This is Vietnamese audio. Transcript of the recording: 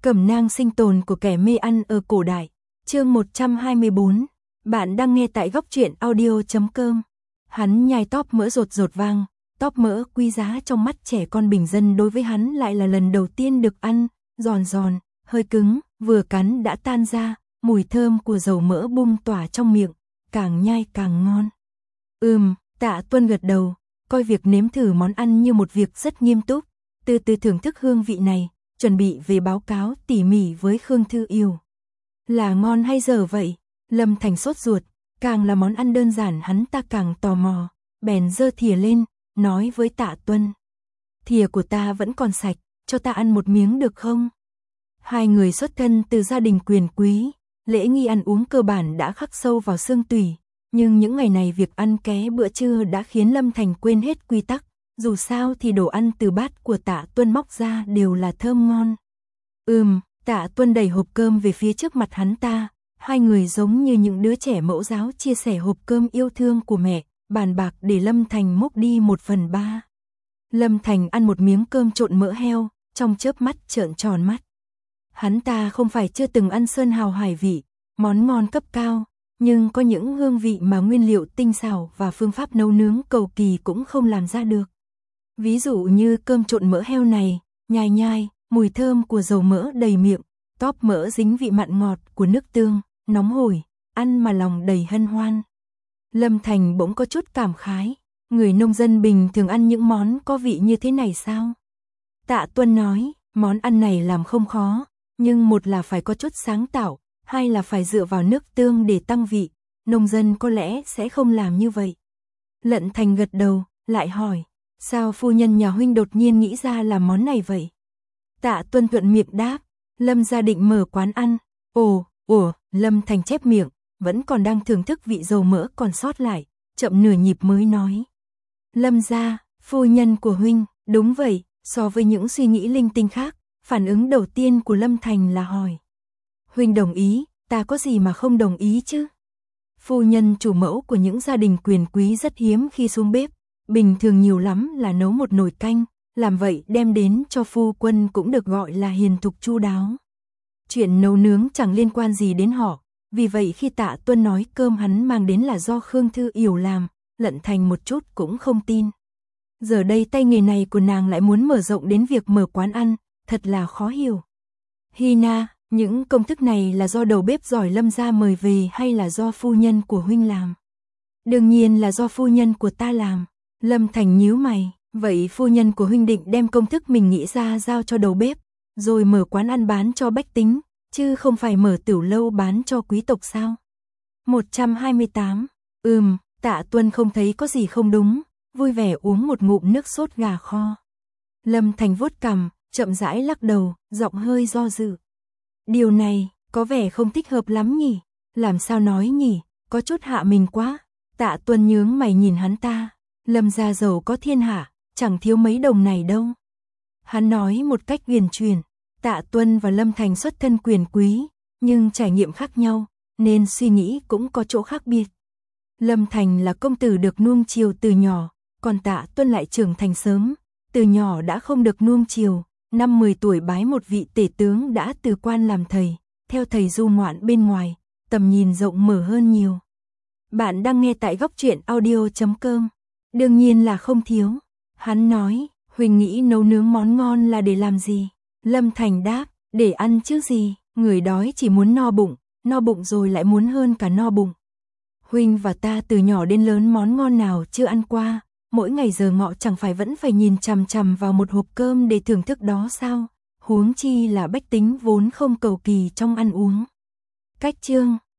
Cẩm nang sinh tồn của kẻ mê ăn ở cổ đại. Chương 124. Bạn đang nghe tại góc truyện audio.com. Hắn nhai tóp mỡ rột rột vang, tóp mỡ quý giá trong mắt trẻ con bình dân đối với hắn lại là lần đầu tiên được ăn, giòn giòn, hơi cứng, vừa cắn đã tan ra, mùi thơm của dầu mỡ bung tỏa trong miệng, càng nhai càng ngon. Tạ Tuân gật đầu, coi việc nếm thử món ăn như một việc rất nghiêm túc, từ từ thưởng thức hương vị này, chuẩn bị về báo cáo tỉ mỉ với Khương Thư Yêu. Là ngon hay dở vậy? Lâm Thành sốt ruột, càng là món ăn đơn giản hắn ta càng tò mò, bèn giơ thìa lên, nói với Tạ Tuân. Thìa của ta vẫn còn sạch, cho ta ăn một miếng được không? Hai người xuất thân từ gia đình quyền quý, lễ nghi ăn uống cơ bản đã khắc sâu vào xương tủy, nhưng những ngày này việc ăn ké bữa trưa đã khiến Lâm Thành quên hết quy tắc, dù sao thì đồ ăn từ bát của Tạ Tuân móc ra đều là thơm ngon. Tạ Tuân đẩy hộp cơm về phía trước mặt hắn ta, hai người giống như những đứa trẻ mẫu giáo chia sẻ hộp cơm yêu thương của mẹ, bàn bạc để Lâm Thành múc đi 1/3. Lâm Thành ăn một miếng cơm trộn mỡ heo, trong chớp mắt trợn tròn mắt. Hắn ta không phải chưa từng ăn sơn hào hải vị, món ngon cấp cao, nhưng có những hương vị mà nguyên liệu tinh xảo và phương pháp nấu nướng cầu kỳ cũng không làm ra được. Ví dụ như cơm trộn mỡ heo này, nhai nhai, mùi thơm của dầu mỡ đầy miệng, tóp mỡ dính vị mặn ngọt của nước tương, nóng hổi, ăn mà lòng đầy hân hoan. Lâm Thành bỗng có chút cảm khái, người nông dân bình thường ăn những món có vị như thế này sao? Tạ Tuân nói, món ăn này làm không khó, nhưng một là phải có chút sáng tạo, hai là phải dựa vào nước tương để tăng vị, nông dân có lẽ sẽ không làm như vậy. Lận Thành gật đầu, lại hỏi, sao phu nhân nhà huynh đột nhiên nghĩ ra làm món này vậy? Tạ Tuân thuận miệng đáp, Lâm gia định mở quán ăn. Lâm Thành chép miệng, vẫn còn đang thưởng thức vị dầu mỡ còn sót lại, chậm nửa nhịp mới nói. Lâm gia, phu nhân của huynh, đúng vậy, so với những suy nghĩ linh tinh khác, phản ứng đầu tiên của Lâm Thành là hỏi. Huynh đồng ý, ta có gì mà không đồng ý chứ? Phu nhân chủ mẫu của những gia đình quyền quý rất hiếm khi xuống bếp, bình thường nhiều lắm là nấu một nồi canh, làm vậy đem đến cho phu quân cũng được gọi là hiền thục chu đáo. Chuyện nấu nướng chẳng liên quan gì đến họ, vì vậy khi Tạ Tuân nói cơm hắn mang đến là do Khương Thư Yêu làm, Lận Thành một chút cũng không tin. Giờ đây tay nghề này của nàng lại muốn mở rộng đến việc mở quán ăn, thật là khó hiểu. Hina, những công thức này là do đầu bếp giỏi Lâm gia mời về hay là do phu nhân của huynh làm? Đương nhiên là do phu nhân của ta làm. Lâm Thành nhíu mày, vậy phu nhân của huynh định đem công thức mình nghĩ ra giao cho đầu bếp, rồi mở quán ăn bán cho bách tính, chứ không phải mở tửu lâu bán cho quý tộc sao? 128. Tạ Tuân không thấy có gì không đúng, vui vẻ uống một ngụm nước sốt gà kho. Lâm Thành vuốt cằm, chậm rãi lắc đầu, giọng hơi do dự. Điều này, có vẻ không thích hợp lắm nhỉ? Làm sao nói nhỉ? Có chút hạ mình quá. Tạ Tuân nhướng mày nhìn hắn ta. Lâm gia giàu có thiên hạ, chẳng thiếu mấy đồng này đâu. Hắn nói một cách huyền chuyển. Tạ Tuân và Lâm Thành xuất thân quyền quý, nhưng trải nghiệm khác nhau, nên suy nghĩ cũng có chỗ khác biệt. Lâm Thành là công tử được nuông chiều từ nhỏ, còn Tạ Tuân lại trưởng thành sớm, từ nhỏ đã không được nuông chiều. Năm 10 tuổi bái một vị tể tướng đã từ quan làm thầy, theo thầy du ngoạn bên ngoài, tầm nhìn rộng mở hơn nhiều. Bạn đang nghe tại góc truyện audio.com. Đương nhiên là không thiếu. Hắn nói, huynh nghĩ nấu nướng món ngon là để làm gì? Lâm Thành đáp, để ăn chứ gì, người đói chỉ muốn no bụng rồi lại muốn hơn cả no bụng. Huynh và ta từ nhỏ đến lớn món ngon nào chưa ăn qua, mỗi ngày giờ ngọ chẳng phải vẫn phải nhìn chằm chằm vào một hộp cơm để thưởng thức đó sao? Huống chi là bách tính vốn không cầu kỳ trong ăn uống. Cách chương